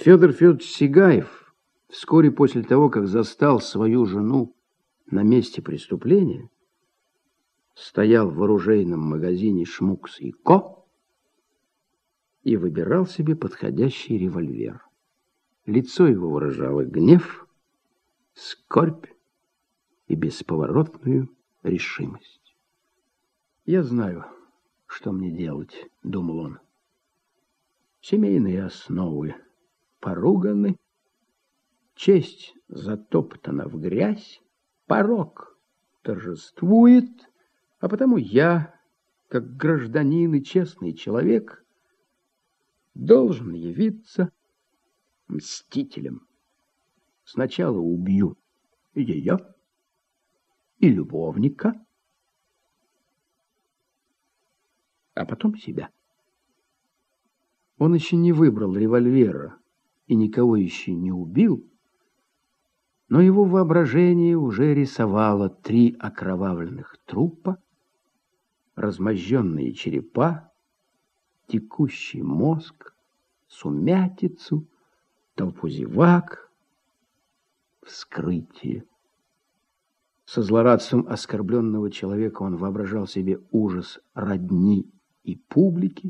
Федор Федорович Сигаев вскоре после того, как застал свою жену на месте преступления, стоял в оружейном магазине «Шмукс и Ко» и выбирал себе подходящий револьвер. Лицо его выражало гнев, скорбь и бесповоротную решимость. «Я знаю, что мне делать», — думал он. «Семейные основы поруганы, честь затоптана в грязь, порок торжествует, а потому я, как гражданин и честный человек, должен явиться мстителем. Сначала убью ее и любовника, а потом себя». Он еще не выбрал револьвера и никого еще не убил, но его воображение уже рисовало 3 окровавленных трупа, размозженные черепа, текущий мозг, сумятицу, толпу зевак, вскрытие. Со злорадством оскорбленного человека он воображал себе ужас родни и публики,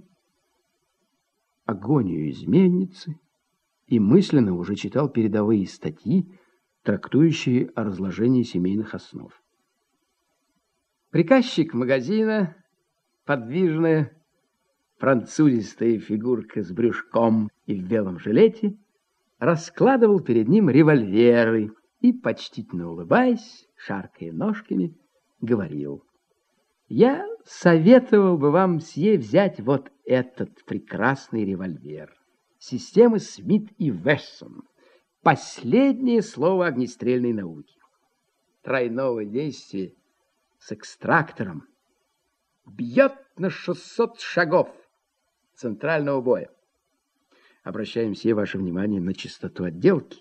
агонию изменницы и мысленно уже читал передовые статьи, трактующие о разложении семейных основ. Приказчик магазина, подвижная, французистая фигурка с брюшком и в белом жилете, раскладывал перед ним револьверы и, почтительно улыбаясь, шаркая ножками, говорил: «Я советовал бы вам, мсье, взять вот этот прекрасный револьвер системы Смит и Вессон. Последнее слово огнестрельной науки. Тройного действия с экстрактором. Бьет на 600 шагов центрального боя. Обращаем все ваше внимание на чистоту отделки.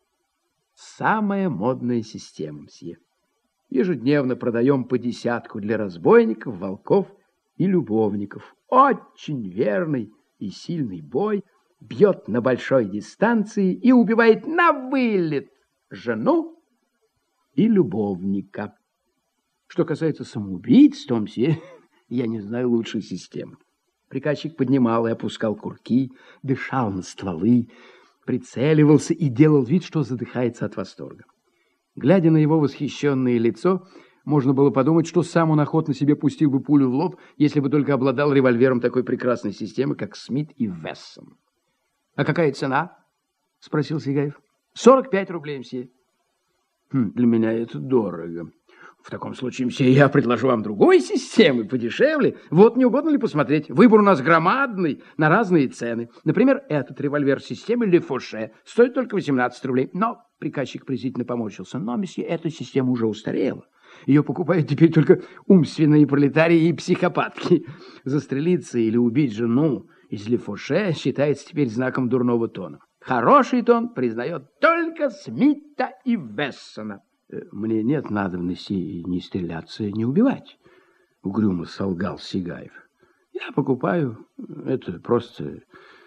Самая модная система, мсье. Ежедневно продаем по 10 для разбойников, волков и любовников. Очень верный и сильный бой, бьет на большой дистанции и убивает на вылет жену и любовника. Что касается самоубийц, то, мсье, я не знаю лучшей системы». Приказчик поднимал и опускал курки, дышал на стволы, прицеливался и делал вид, что задыхается от восторга. Глядя на его восхищенное лицо, можно было подумать, что сам он охотно себе пустил бы пулю в лоб, если бы только обладал револьвером такой прекрасной системы, как Смит и Вессон. «А какая цена?» — спросил Сигаев. 45 рублей, мсье. Для меня это дорого. В таком случае, мсье, я предложу вам другой системы, подешевле. Вот не угодно ли посмотреть? Выбор у нас громадный, на разные цены. Например, этот револьвер системы Ле Фоше стоит только 18 рублей. Но приказчик презрительно поморщился. Но, мсье, эта система уже устарела. Ее покупают теперь только умственные пролетарии и психопатки. Застрелиться или убить жену из Ле Фоше считается теперь знаком дурного тона. Хороший тон признает только Смита и Вессона. Мне нет надобности ни стреляться, ни убивать, угрюмо солгал Сигаев. Я покупаю это просто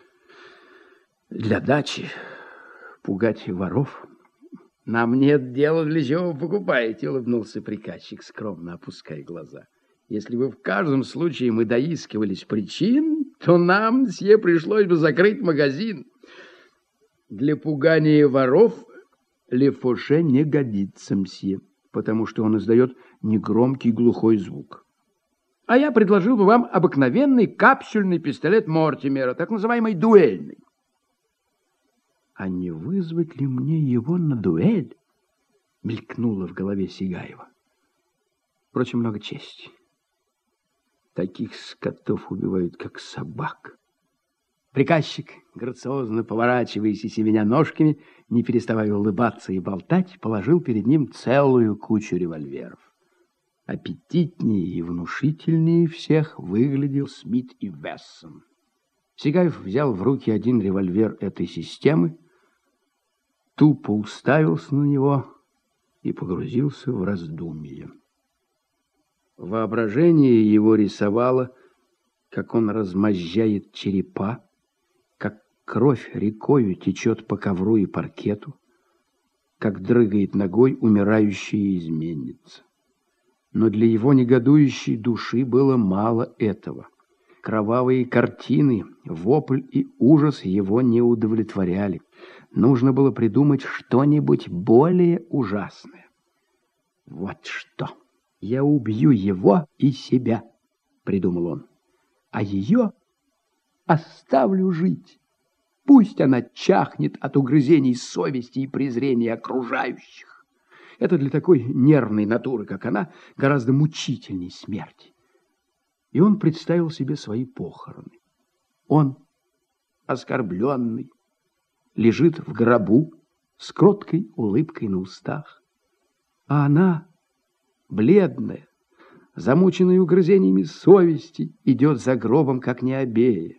для дачи, пугать воров. Нам нет дела, для чего вы покупаете, улыбнулся приказчик, скромно опуская глаза. Если бы в каждом случае мы доискивались причин, то нам, мсье, пришлось бы закрыть магазин. Для пугания воров Ле Фоше не годится, мсье, потому что он издает негромкий глухой звук. А я предложил бы вам обыкновенный капсюльный пистолет Мортимера, так называемый дуэльный. А не вызвать ли мне его на дуэль? Мелькнуло в голове Сигаева. Впрочем, много чести. Таких скотов убивают, как собак. Приказчик, грациозно поворачиваясь и семеня ножками, не переставая улыбаться и болтать, положил перед ним целую кучу револьверов. Аппетитнее и внушительнее всех выглядел Смит и Вессон. Сигаев взял в руки один револьвер этой системы, тупо уставился на него и погрузился в раздумье. Воображение его рисовало, как он размозжает черепа, как кровь рекою течет по ковру и паркету, как дрыгает ногой умирающая изменница. Но для его негодующей души было мало этого. Кровавые картины, вопль и ужас его не удовлетворяли. Нужно было придумать что-нибудь более ужасное. «Вот что! Я убью его и себя», — придумал он. «А ее оставлю жить. Пусть она чахнет от угрызений совести и презрения окружающих. Это для такой нервной натуры, как она, гораздо мучительней смерти». И он представил себе свои похороны. Он, оскорбленный, лежит в гробу с кроткой улыбкой на устах, а она, бледная, замученная угрызениями совести, идет за гробом, как необея,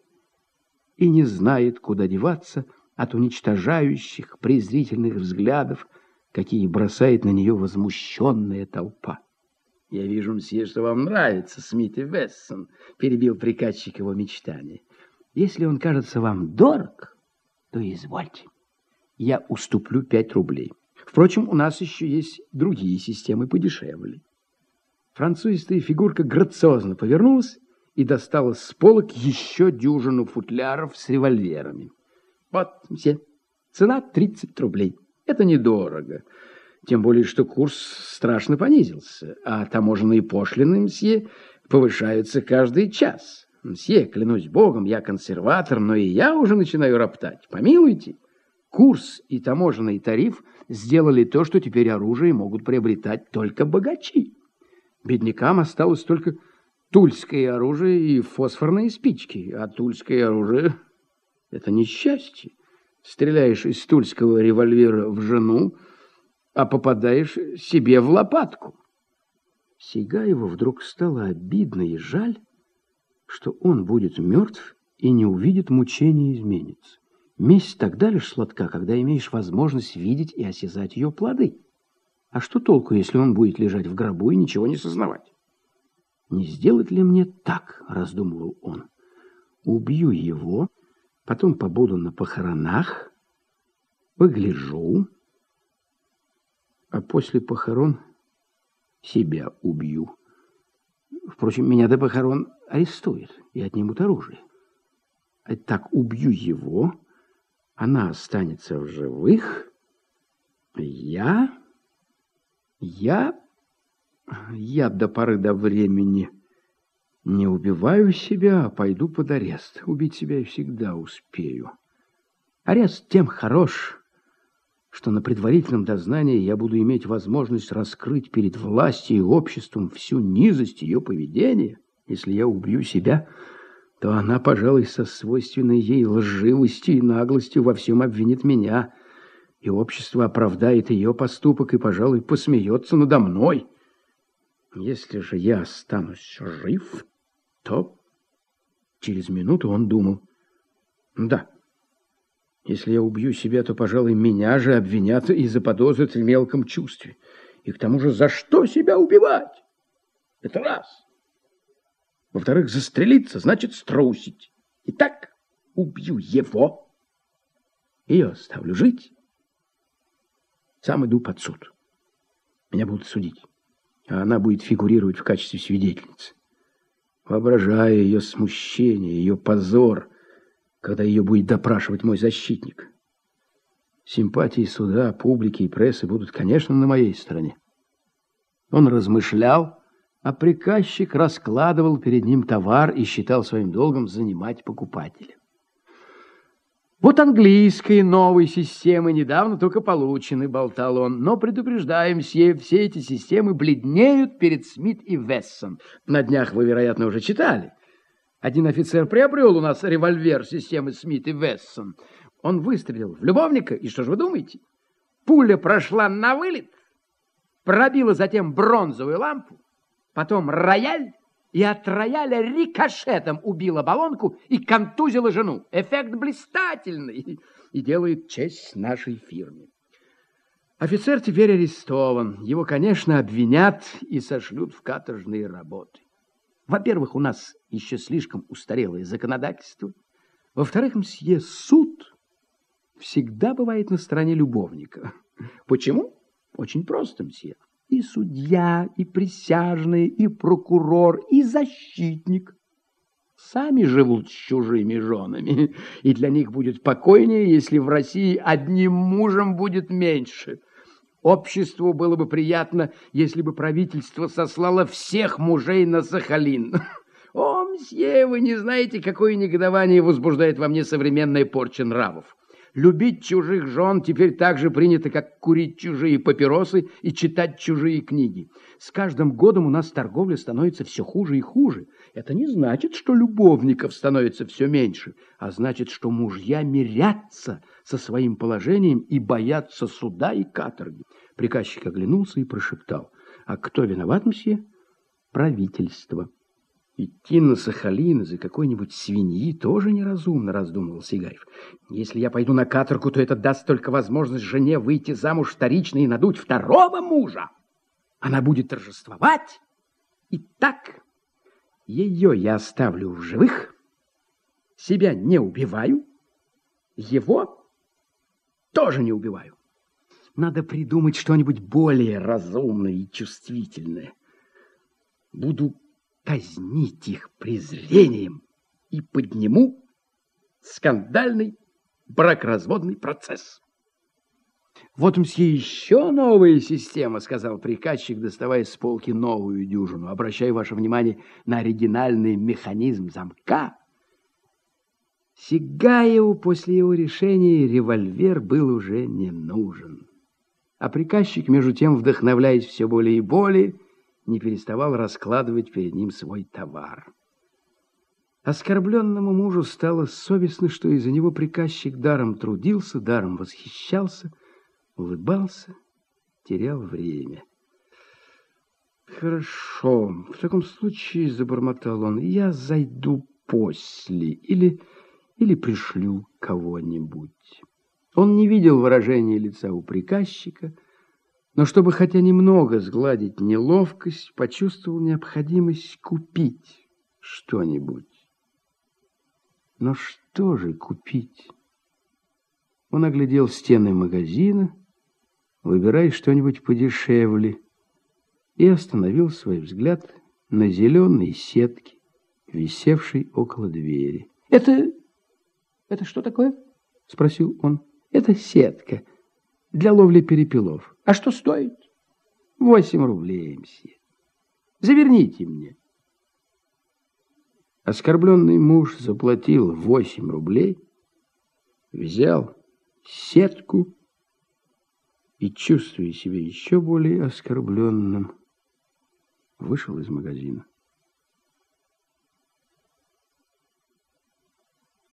и не знает, куда деваться от уничтожающих презрительных взглядов, какие бросает на нее возмущенная толпа. «Я вижу, мсье, что вам нравится Смит и Вессон», — перебил приказчик его мечтания. «Если он кажется вам дорог, то извольте. Я уступлю 5 рублей. Впрочем, у нас еще есть другие системы подешевле». Французистая фигурка грациозно повернулась и достала с полок еще дюжину футляров с револьверами. «Вот, мсье, цена 30 рублей. Это недорого. Тем более, что курс страшно понизился, а таможенные пошлины, мсье, повышаются каждый час. Мсье, клянусь богом, я консерватор, но и я уже начинаю роптать. Помилуйте. Курс и таможенный тариф сделали то, что теперь оружие могут приобретать только богачи. Беднякам осталось только тульское оружие и фосфорные спички, а тульское оружие — это несчастье. Стреляешь из тульского револьвера в жену, а попадаешь себе в лопатку. Сигаеву вдруг стало обидно и жаль, что он будет мертв и не увидит мучения изменницы. Месть тогда лишь сладка, когда имеешь возможность видеть и осязать ее плоды. А что толку, если он будет лежать в гробу и ничего не сознавать? «Не сделать ли мне так?» — раздумывал он. «Убью его, потом побуду на похоронах, погляжу, а после похорон себя убью. Впрочем, меня до похорон арестуют и отнимут оружие. А так убью его, она останется в живых, я до поры до времени не убиваю себя, а пойду под арест. Убить себя я всегда успею. Арест тем хорош, что на предварительном дознании я буду иметь возможность раскрыть перед властью и обществом всю низость ее поведения. Если я убью себя, то она, пожалуй, со свойственной ей лживостью и наглостью во всем обвинит меня, и общество оправдает ее поступок и, пожалуй, посмеется надо мной. Если же я останусь жив, то... Через минуту он думал: да, если я убью себя, то, пожалуй, меня же обвинят и заподозрят в мелком чувстве. И к тому же, за что себя убивать? Это раз. Во-вторых, застрелиться значит струсить. Итак, убью его, ее оставлю жить, сам иду под суд. Меня будут судить, а она будет фигурировать в качестве свидетельницы. Воображая ее смущение, ее позор, когда ее будет допрашивать мой защитник. Симпатии суда, публики и прессы будут, конечно, на моей стороне. Он размышлял, а приказчик раскладывал перед ним товар и считал своим долгом занимать покупателя. Вот английские новые системы недавно только получены, болтал он, но предупреждаем, мсье, все эти системы бледнеют перед Смит и Вессон. На днях вы, вероятно, уже читали. Один офицер приобрел у нас револьвер системы Смит и Вессон. Он выстрелил в любовника, и что же вы думаете? Пуля прошла на вылет, пробила затем бронзовую лампу, потом рояль, и от рояля рикошетом убила баллонку и контузила жену. Эффект блистательный и делает честь нашей фирме. Офицер теперь арестован. Его, конечно, обвинят и сошлют в каторжные работы. Во-первых, у нас еще слишком устарелое законодательство. Во-вторых, мсье, суд всегда бывает на стороне любовника. Почему? Очень просто, мсье. И судья, и присяжные, и прокурор, и защитник сами живут с чужими женами, и для них будет покойнее, если в России одним мужем будет меньше. Обществу было бы приятно, если бы правительство сослало всех мужей на Сахалин. О, мсье, вы не знаете, какое негодование возбуждает во мне современная порча нравов. Любить чужих жен теперь так же принято, как курить чужие папиросы и читать чужие книги. С каждым годом у нас торговля становится все хуже и хуже. Это не значит, что любовников становится все меньше, а значит, что мужья мирятся со своим положением и боятся суда и каторги. Приказчик оглянулся и прошептал: «А кто виноват, мсье?» «Правительство». «Идти на Сахалин из-за какой-нибудь свиньи тоже неразумно», — раздумывал Сигаев. «Если я пойду на каторгу, то это даст только возможность жене выйти замуж вторично и надуть второго мужа. Она будет торжествовать. И так ее я оставлю в живых, себя не убиваю, его тоже не убиваю. Надо придумать что-нибудь более разумное и чувствительное. Буду казнить их презрением и подниму скандальный бракоразводный процесс». «Вот, мсье, еще новая система», — сказал приказчик, доставая с полки новую дюжину. «Обращаю ваше внимание на оригинальный механизм замка». Сигаеву после его решения револьвер был уже не нужен. А приказчик, между тем, вдохновляясь все более и более, не переставал раскладывать перед ним свой товар. Оскорбленному мужу стало совестно, что из-за него приказчик даром трудился, даром восхищался, улыбался, терял время. «Хорошо, в таком случае, — забормотал он, — я зайду после или пришлю кого-нибудь». Он не видел выражения лица у приказчика, но чтобы хотя немного сгладить неловкость, почувствовал необходимость купить что-нибудь. Но что же купить? Он оглядел стены магазина, выбирая что-нибудь подешевле, и остановил свой взгляд на зеленой сетке, висевшей около двери. «Это что такое?» — спросил он. «Это сетка для ловли перепелов. А что стоит?» 8 рублей, мсье. Заверните мне». Оскорбленный муж заплатил 8 рублей, взял сетку и, чувствуя себя еще более оскорбленным, вышел из магазина.